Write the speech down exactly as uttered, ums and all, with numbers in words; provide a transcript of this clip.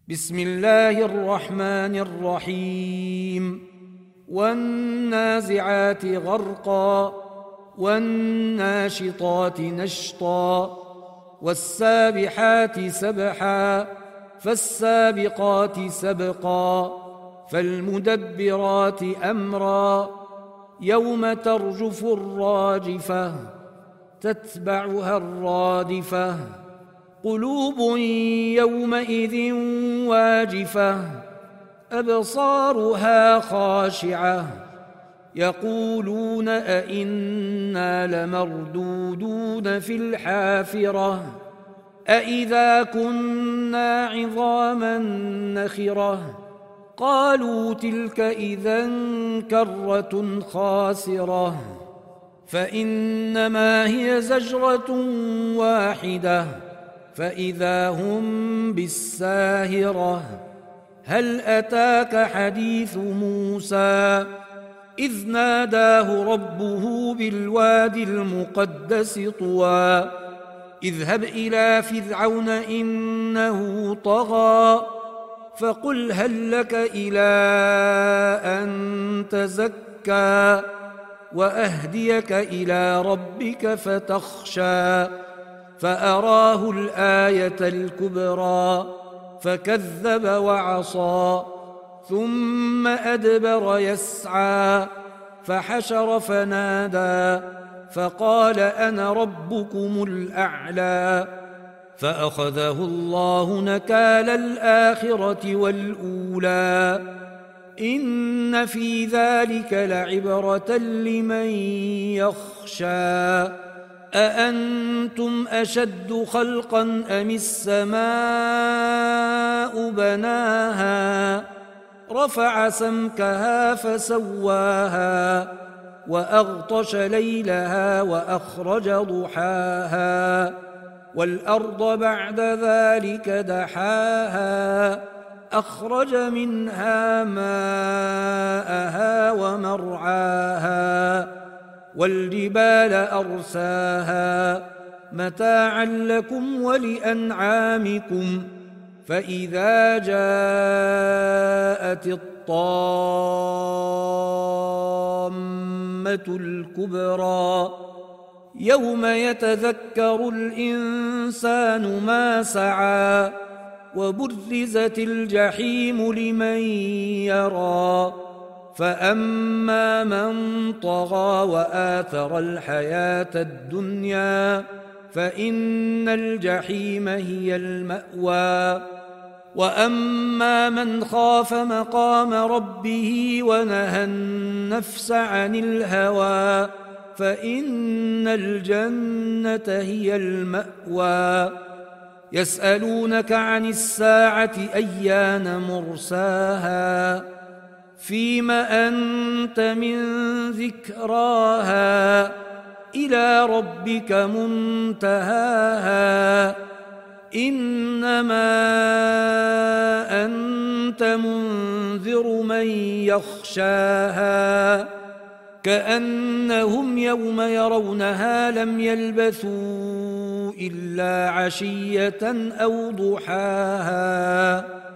بسم الله الرحمن الرحيم والنازعات غرقا والناشطات نشطا والسابحات سبحا فالسابقات سبقا فالمدبرات أمرا يوم ترجف الراجفة تتبعها الرادفة قلوب يومئذ واجفة أبصارها خاشعة يقولون أئنا لمردودون في الحافرة أئذا كنا عظاما نخرة قالوا تلك إذا كرة خاسرة فإنما هي زجرة واحدة فإذا هم بالساهرة هل أتاك حديث موسى إذ ناداه ربه بالوادي المقدس طوى اذهب إلى فرعون إنه طغى فقل هل لك إلى أن تزكى وأهديك إلى ربك فتخشى فأراه الآية الكبرى فكذب وعصى ثم أدبر يسعى فحشر فنادى فقال أنا ربكم الأعلى فأخذه الله نكال الآخرة والأولى إن في ذلك لعبرة لمن يخشى أأنتم أشد خلقا أم السماء بناها رفع سمكها فسواها وأغطش ليلها وأخرج ضحاها والأرض بعد ذلك دحاها أخرج منها ماءها ومرعاها والجبال أرساها متاعا لكم ولأنعامكم فإذا جاءت الطامة الكبرى يوم يتذكر الإنسان ما سعى وبرزت الجحيم لمن يرى فأما من طغى وآثر الحياة الدنيا فإن الجحيم هي المأوى وأما من خاف مقام ربه ونهى النفس عن الهوى فإن الجنة هي المأوى يسألونك عن الساعة أيان مرساها فيم أنت من ذكراها إلى ربك منتهاها إنما أنت منذر من يخشاها كأنهم يوم يرونها لم يلبثوا إلا عشية أو ضحاها